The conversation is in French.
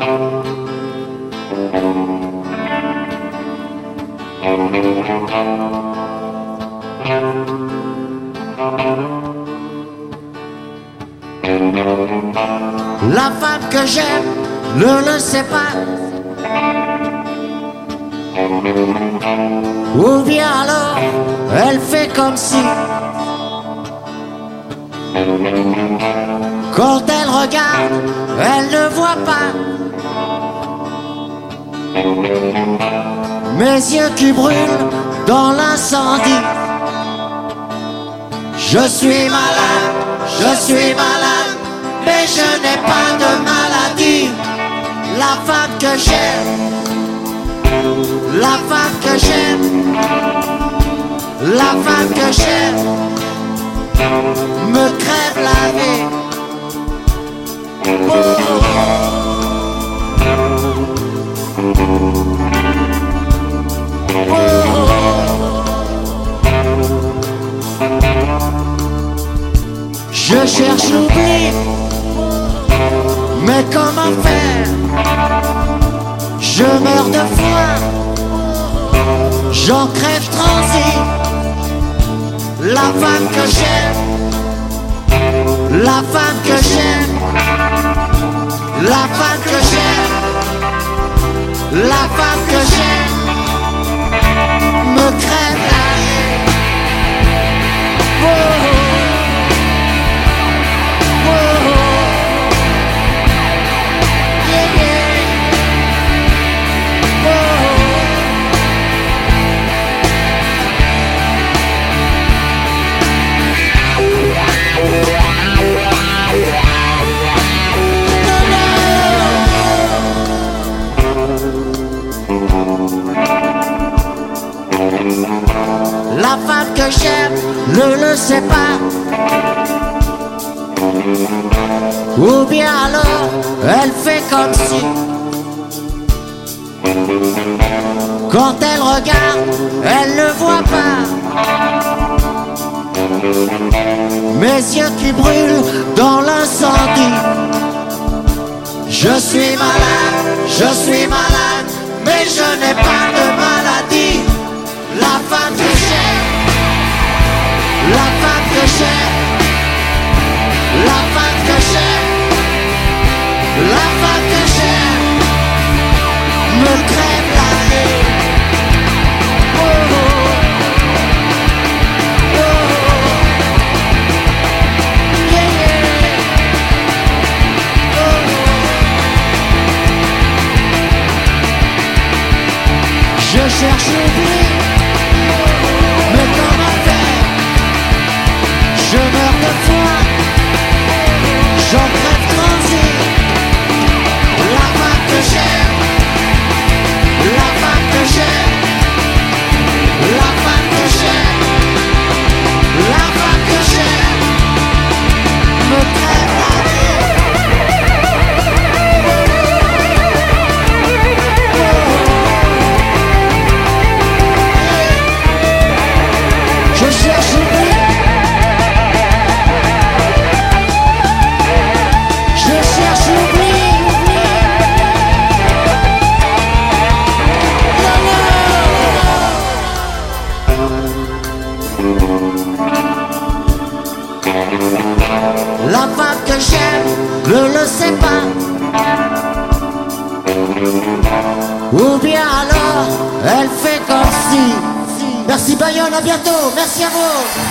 La femme que j'aime ne le sait pas, ou bien alors elle fait comme si. Quand elle regarde, elle ne voit pas mes yeux qui brûlent dans l'incendie. Je suis malade, mais je n'ai pas de maladie. La femme que j'aime, la femme que j'aime, la femme que j'aime me crève la vie. Oh. Oh. Je cherche l'oubli, mais comment faire? Je meurs de faim, j'en crève transi. La femme que j'aime, la femme que j'aime, la femme que j'aime, la femme que j'aime me crève la vie. Oh. La femme que j'aime ne le sait pas, ou bien alors elle fait comme si. Quand elle regarde, elle ne voit pas mes yeux qui brûlent dans l'incendie. Je suis malade, mais je n'ai pas de maladie. La femme que j'aime, la femme que j'aime, la femme que j'aime, la femme que j'aime me crève la vie. Oh, oh, oh, yeah, yeah. Oh, je cherche l'oubli, mais comment faire? Je meurs de faim, j'en crève transi. La femme que j'aime, la femme que j'aime, la femme que j'aime, la femme que j'aime me crève la vie. Je cherche l'oubli, je cherche l'oubli. La femme que j'aime ne le sait pas, ou bien alors elle fait comme si. Merci Bayonne, à bientôt, merci à vous.